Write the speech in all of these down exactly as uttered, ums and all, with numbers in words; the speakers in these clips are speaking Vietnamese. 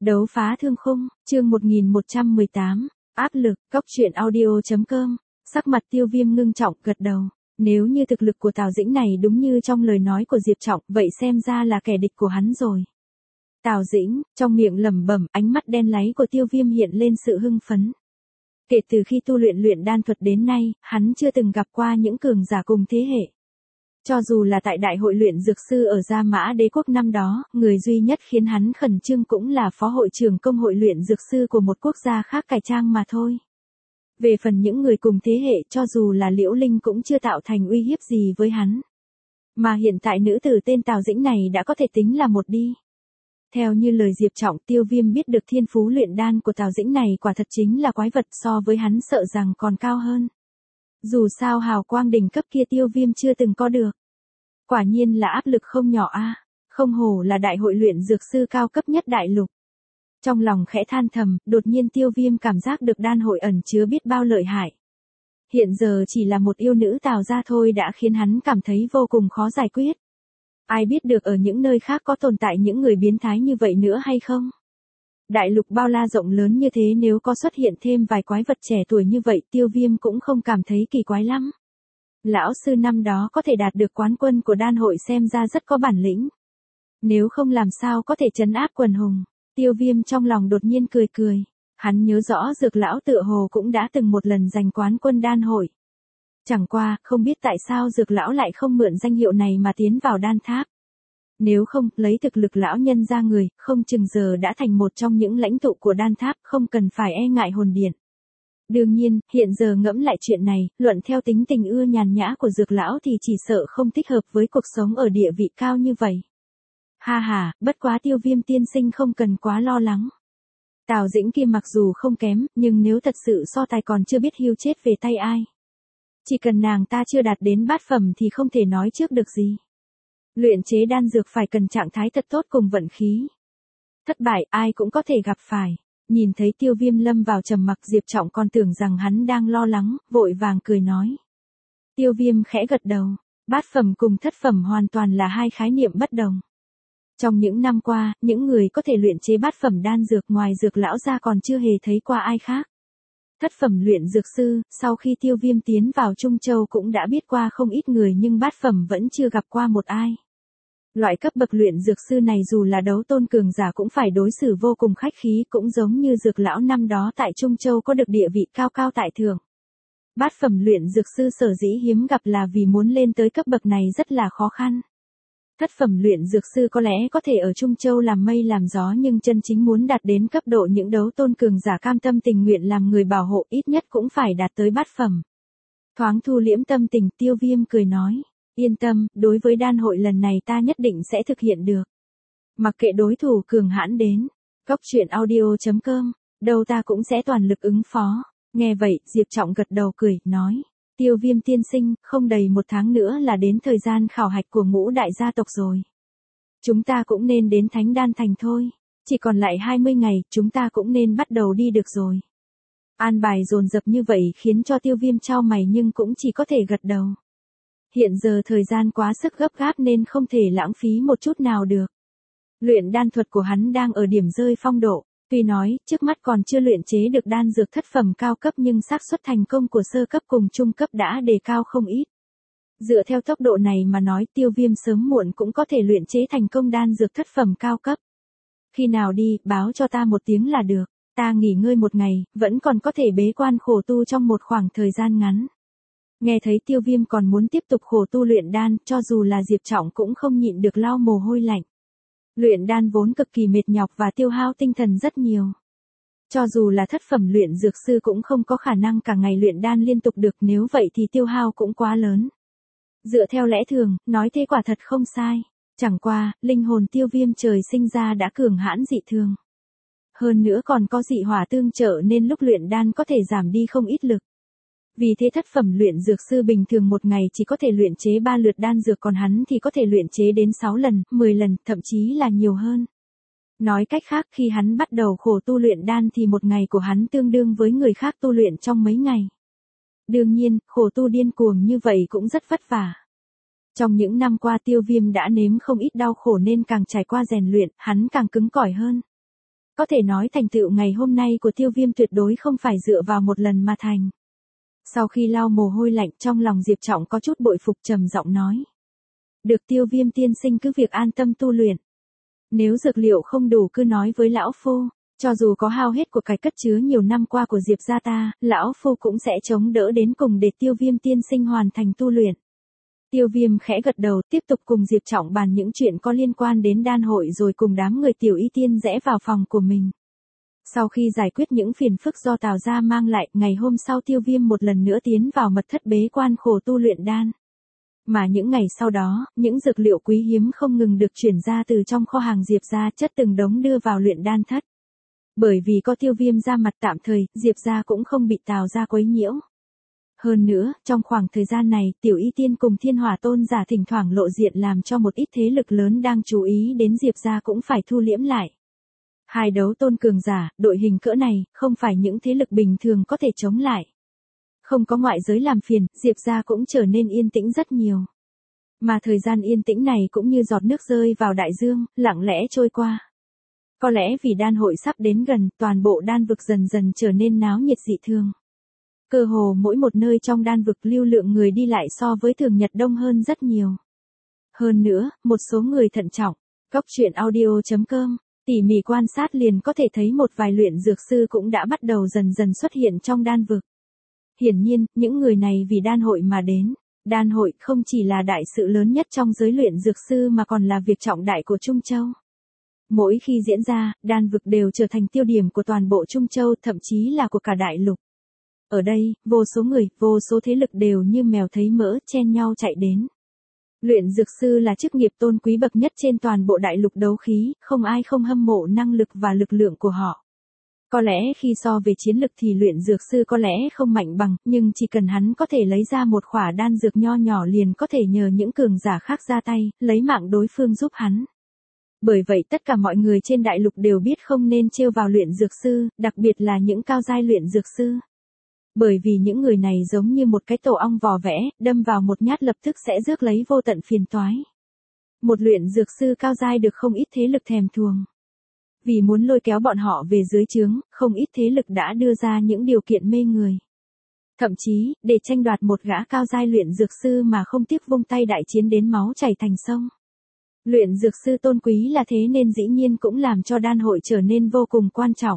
Đấu phá thương khung, chương một nghìn một trăm mười tám, áp lực, cóc truyện audio chấm com, sắc mặt Tiêu Viêm ngưng trọng, gật đầu. Nếu như thực lực của Tào Dĩnh này đúng như trong lời nói của Diệp Trọng, vậy xem ra là kẻ địch của hắn rồi. Tào Dĩnh, trong miệng lẩm bẩm, ánh mắt đen láy của Tiêu Viêm hiện lên sự hưng phấn. Kể từ khi tu luyện luyện đan thuật đến nay, hắn chưa từng gặp qua những cường giả cùng thế hệ. Cho dù là tại đại hội luyện dược sư ở Gia Mã Đế quốc năm đó, người duy nhất khiến hắn khẩn trương cũng là phó hội trưởng công hội luyện dược sư của một quốc gia khác cải trang mà thôi. Về phần những người cùng thế hệ, cho dù là Liễu Linh cũng chưa tạo thành uy hiếp gì với hắn. Mà hiện tại nữ tử tên Tào Dĩnh này đã có thể tính là một đi. Theo như lời Diệp Trọng, Tiêu Viêm biết được thiên phú luyện đan của Tào Dĩnh này quả thật chính là quái vật, so với hắn sợ rằng còn cao hơn. Dù sao hào quang đỉnh cấp kia Tiêu Viêm chưa từng có được. Quả nhiên là áp lực không nhỏ a, không hổ là đại hội luyện dược sư cao cấp nhất đại lục. Trong lòng khẽ than thầm, đột nhiên Tiêu Viêm cảm giác được đan hội ẩn chứa biết bao lợi hại. Hiện giờ chỉ là một yêu nữ Tào gia thôi đã khiến hắn cảm thấy vô cùng khó giải quyết. Ai biết được ở những nơi khác có tồn tại những người biến thái như vậy nữa hay không? Đại lục bao la rộng lớn như thế nếu có xuất hiện thêm vài quái vật trẻ tuổi như vậy, Tiêu Viêm cũng không cảm thấy kỳ quái lắm. Lão sư năm đó có thể đạt được quán quân của đan hội xem ra rất có bản lĩnh. Nếu không làm sao có thể trấn áp quần hùng. Tiêu Viêm trong lòng đột nhiên cười cười. Hắn nhớ rõ Dược lão tựa hồ cũng đã từng một lần giành quán quân đan hội. Chẳng qua, không biết tại sao Dược lão lại không mượn danh hiệu này mà tiến vào đan tháp. Nếu không, lấy thực lực lão nhân ra người, không chừng giờ đã thành một trong những lãnh tụ của đan tháp, không cần phải e ngại hồn điện. Đương nhiên, hiện giờ ngẫm lại chuyện này, luận theo tính tình ưa nhàn nhã của Dược lão thì chỉ sợ không thích hợp với cuộc sống ở địa vị cao như vậy. Ha ha, bất quá Tiêu Viêm tiên sinh không cần quá lo lắng. Tào Dĩnh kia mặc dù không kém, nhưng nếu thật sự so tài còn chưa biết hưu chết về tay ai. Chỉ cần nàng ta chưa đạt đến bát phẩm thì không thể nói trước được gì. Luyện chế đan dược phải cần trạng thái thật tốt cùng vận khí. Thất bại ai cũng có thể gặp phải. Nhìn thấy Tiêu Viêm lâm vào trầm mặc, Diệp Trọng còn tưởng rằng hắn đang lo lắng, vội vàng cười nói. Tiêu Viêm khẽ gật đầu, bát phẩm cùng thất phẩm hoàn toàn là hai khái niệm bất đồng. Trong những năm qua, những người có thể luyện chế bát phẩm đan dược ngoài Dược lão ra còn chưa hề thấy qua ai khác. Thất phẩm luyện dược sư, sau khi Tiêu Viêm tiến vào Trung Châu cũng đã biết qua không ít người nhưng bát phẩm vẫn chưa gặp qua một ai. Loại cấp bậc luyện dược sư này dù là đấu tôn cường giả cũng phải đối xử vô cùng khách khí, cũng giống như Dược lão năm đó tại Trung Châu có được địa vị cao cao tại thượng. Bát phẩm luyện dược sư sở dĩ hiếm gặp là vì muốn lên tới cấp bậc này rất là khó khăn. Thất phẩm luyện dược sư có lẽ có thể ở Trung Châu làm mây làm gió, nhưng chân chính muốn đạt đến cấp độ những đấu tôn cường giả cam tâm tình nguyện làm người bảo hộ ít nhất cũng phải đạt tới bát phẩm. Thoáng thu liễm tâm tình, Tiêu Viêm cười nói. Yên tâm, đối với đan hội lần này ta nhất định sẽ thực hiện được. Mặc kệ đối thủ cường hãn đến, cóc truyện audio chấm com, đâu ta cũng sẽ toàn lực ứng phó. Nghe vậy, Diệp Trọng gật đầu cười, nói. Tiêu Viêm tiên sinh, không đầy một tháng nữa là đến thời gian khảo hạch của ngũ đại gia tộc rồi. Chúng ta cũng nên đến Thánh Đan Thành thôi. Chỉ còn lại hai mươi ngày, chúng ta cũng nên bắt đầu đi được rồi. An bài dồn dập như vậy khiến cho Tiêu Viêm chau mày nhưng cũng chỉ có thể gật đầu. Hiện giờ thời gian quá sức gấp gáp nên không thể lãng phí một chút nào được. Luyện đan thuật của hắn đang ở điểm rơi phong độ, tuy nói trước mắt còn chưa luyện chế được đan dược thất phẩm cao cấp nhưng xác suất thành công của sơ cấp cùng trung cấp đã đề cao không ít. Dựa theo tốc độ này mà nói, Tiêu Viêm sớm muộn cũng có thể luyện chế thành công đan dược thất phẩm cao cấp. Khi nào đi, báo cho ta một tiếng là được, ta nghỉ ngơi một ngày, vẫn còn có thể bế quan khổ tu trong một khoảng thời gian ngắn. Nghe thấy Tiêu Viêm còn muốn tiếp tục khổ tu luyện đan, cho dù là Diệp Trọng cũng không nhịn được lau mồ hôi lạnh. Luyện đan vốn cực kỳ mệt nhọc và tiêu hao tinh thần rất nhiều. Cho dù là thất phẩm luyện dược sư cũng không có khả năng cả ngày luyện đan liên tục được, nếu vậy thì tiêu hao cũng quá lớn. Dựa theo lẽ thường, nói thế quả thật không sai. Chẳng qua, linh hồn Tiêu Viêm trời sinh ra đã cường hãn dị thường. Hơn nữa còn có dị hỏa tương trợ nên lúc luyện đan có thể giảm đi không ít lực. Vì thế thất phẩm luyện dược sư bình thường một ngày chỉ có thể luyện chế ba lượt đan dược, còn hắn thì có thể luyện chế đến sáu lần, mười lần, thậm chí là nhiều hơn. Nói cách khác, khi hắn bắt đầu khổ tu luyện đan thì một ngày của hắn tương đương với người khác tu luyện trong mấy ngày. Đương nhiên, khổ tu điên cuồng như vậy cũng rất vất vả. Trong những năm qua Tiêu Viêm đã nếm không ít đau khổ nên càng trải qua rèn luyện, hắn càng cứng cỏi hơn. Có thể nói thành tựu ngày hôm nay của Tiêu Viêm tuyệt đối không phải dựa vào một lần mà thành. Sau khi lau mồ hôi lạnh trong lòng Diệp Trọng có chút bội phục trầm giọng nói. Được Tiêu Viêm tiên sinh cứ việc an tâm tu luyện. Nếu dược liệu không đủ cứ nói với lão phu, cho dù có hao hết của cải cất chứa nhiều năm qua của Diệp gia ta, lão phu cũng sẽ chống đỡ đến cùng để Tiêu Viêm tiên sinh hoàn thành tu luyện. Tiêu Viêm khẽ gật đầu, tiếp tục cùng Diệp Trọng bàn những chuyện có liên quan đến đan hội rồi cùng đám người Tiểu Y Tiên rẽ vào phòng của mình. Sau khi giải quyết những phiền phức do Tào gia mang lại, ngày hôm sau Tiêu Viêm một lần nữa tiến vào mật thất bế quan khổ tu luyện đan. Mà những ngày sau đó, những dược liệu quý hiếm không ngừng được chuyển ra từ trong kho hàng Diệp gia chất từng đống đưa vào luyện đan thất. Bởi vì có Tiêu Viêm ra mặt tạm thời, Diệp gia cũng không bị Tào gia quấy nhiễu. Hơn nữa, trong khoảng thời gian này, Tiểu Y Tiên cùng Thiên Hỏa Tôn giả thỉnh thoảng lộ diện làm cho một ít thế lực lớn đang chú ý đến Diệp gia cũng phải thu liễm lại. Hai đấu tôn cường giả, đội hình cỡ này, không phải những thế lực bình thường có thể chống lại. Không có ngoại giới làm phiền, Diệp gia cũng trở nên yên tĩnh rất nhiều. Mà thời gian yên tĩnh này cũng như giọt nước rơi vào đại dương, lặng lẽ trôi qua. Có lẽ vì đan hội sắp đến gần, toàn bộ đan vực dần dần trở nên náo nhiệt dị thường. Cơ hồ mỗi một nơi trong đan vực lưu lượng người đi lại so với thường nhật đông hơn rất nhiều. Hơn nữa, một số người thận trọng, Cóc truyện audio chấm com, tỉ mỉ quan sát liền có thể thấy một vài luyện dược sư cũng đã bắt đầu dần dần xuất hiện trong đan vực. Hiển nhiên, những người này vì đan hội mà đến. Đan hội không chỉ là đại sự lớn nhất trong giới luyện dược sư mà còn là việc trọng đại của Trung Châu. Mỗi khi diễn ra, đan vực đều trở thành tiêu điểm của toàn bộ Trung Châu, thậm chí là của cả đại lục. Ở đây, vô số người, vô số thế lực đều như mèo thấy mỡ, chen nhau chạy đến. Luyện dược sư là chức nghiệp tôn quý bậc nhất trên toàn bộ đại lục đấu khí, không ai không hâm mộ năng lực và lực lượng của họ. Có lẽ khi so về chiến lực thì luyện dược sư có lẽ không mạnh bằng, nhưng chỉ cần hắn có thể lấy ra một khỏa đan dược nho nhỏ liền có thể nhờ những cường giả khác ra tay, lấy mạng đối phương giúp hắn. Bởi vậy tất cả mọi người trên đại lục đều biết không nên trêu vào luyện dược sư, đặc biệt là những cao giai luyện dược sư. Bởi vì những người này giống như một cái tổ ong vò vẽ, đâm vào một nhát lập tức sẽ rước lấy vô tận phiền toái. Một luyện dược sư cao giai được không ít thế lực thèm thuồng. Vì muốn lôi kéo bọn họ về dưới trướng, không ít thế lực đã đưa ra những điều kiện mê người. Thậm chí, để tranh đoạt một gã cao giai luyện dược sư mà không tiếc vung tay đại chiến đến máu chảy thành sông. Luyện dược sư tôn quý là thế nên dĩ nhiên cũng làm cho đan hội trở nên vô cùng quan trọng.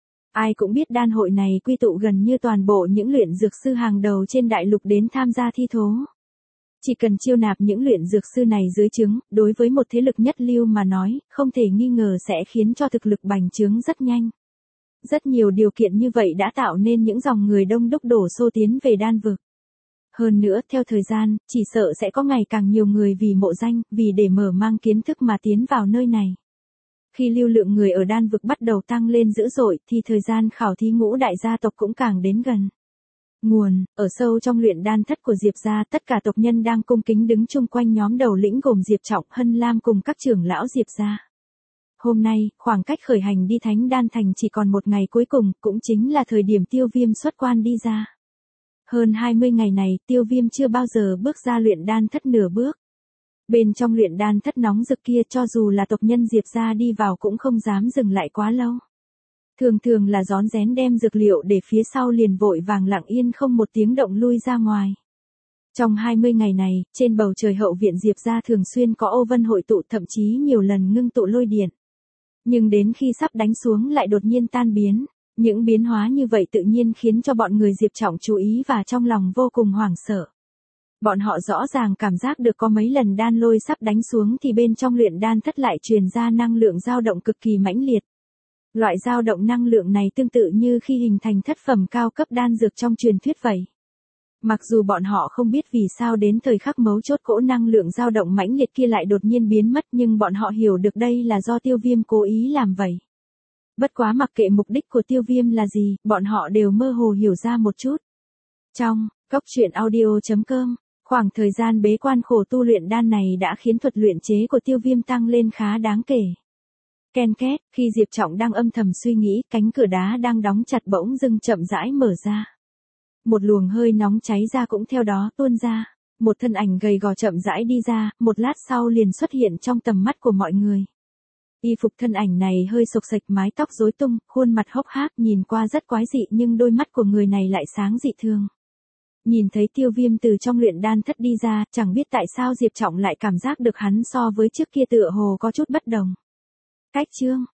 Ai cũng biết đan hội này quy tụ gần như toàn bộ những luyện dược sư hàng đầu trên đại lục đến tham gia thi thố. Chỉ cần chiêu nạp những luyện dược sư này dưới trướng, đối với một thế lực nhất lưu mà nói, không thể nghi ngờ sẽ khiến cho thực lực bành trướng rất nhanh. Rất nhiều điều kiện như vậy đã tạo nên những dòng người đông đúc đổ xô tiến về đan vực. Hơn nữa, theo thời gian, chỉ sợ sẽ có ngày càng nhiều người vì mộ danh, vì để mở mang kiến thức mà tiến vào nơi này. Khi lưu lượng người ở đan vực bắt đầu tăng lên dữ dội thì thời gian khảo thí ngũ đại gia tộc cũng càng đến gần. Nguồn, ở sâu trong luyện đan thất của Diệp gia, tất cả tộc nhân đang cung kính đứng chung quanh nhóm đầu lĩnh gồm Diệp Trọng, Hân Lam cùng các trưởng lão Diệp gia. Hôm nay, khoảng cách khởi hành đi Thánh Đan Thành chỉ còn một ngày cuối cùng, cũng chính là thời điểm Tiêu Viêm xuất quan đi ra. Hơn hai mươi ngày này, Tiêu Viêm chưa bao giờ bước ra luyện đan thất nửa bước. Bên trong luyện đan thất nóng rực kia cho dù là tộc nhân Diệp gia đi vào cũng không dám dừng lại quá lâu. Thường thường là rón rén đem dược liệu để phía sau liền vội vàng lặng yên không một tiếng động lui ra ngoài. Trong hai mươi ngày này, trên bầu trời hậu viện Diệp gia thường xuyên có ô vân hội tụ, thậm chí nhiều lần ngưng tụ lôi điện. Nhưng đến khi sắp đánh xuống lại đột nhiên tan biến. Những biến hóa như vậy tự nhiên khiến cho bọn người Diệp Trọng chú ý và trong lòng vô cùng hoảng sợ. Bọn họ rõ ràng cảm giác được có mấy lần đan lôi sắp đánh xuống thì bên trong luyện đan thất lại truyền ra năng lượng dao động cực kỳ mãnh liệt. Loại dao động năng lượng này tương tự như khi hình thành thất phẩm cao cấp đan dược trong truyền thuyết vậy. Mặc dù bọn họ không biết vì sao đến thời khắc mấu chốt cỗ năng lượng dao động mãnh liệt kia lại đột nhiên biến mất, nhưng bọn họ hiểu được đây là do Tiêu Viêm cố ý làm vậy. Bất quá mặc kệ mục đích của Tiêu Viêm là gì, bọn họ đều mơ hồ hiểu ra một chút. Trong Cóc truyện audio chấm com, khoảng thời gian bế quan khổ tu luyện đan này đã khiến thuật luyện chế của Tiêu Viêm tăng lên khá đáng kể. Ken két, khi Diệp Trọng đang âm thầm suy nghĩ, cánh cửa đá đang đóng chặt bỗng dưng chậm rãi mở ra. Một luồng hơi nóng cháy ra cũng theo đó tuôn ra. Một thân ảnh gầy gò chậm rãi đi ra, một lát sau liền xuất hiện trong tầm mắt của mọi người. Y phục thân ảnh này hơi xộc xệch, mái tóc rối tung, khuôn mặt hốc hác nhìn qua rất quái dị nhưng đôi mắt của người này lại sáng dị thường. Nhìn thấy Tiêu Viêm từ trong luyện đan thất đi ra, chẳng biết tại sao Diệp Trọng lại cảm giác được hắn so với trước kia tựa hồ có chút bất đồng. Cách chương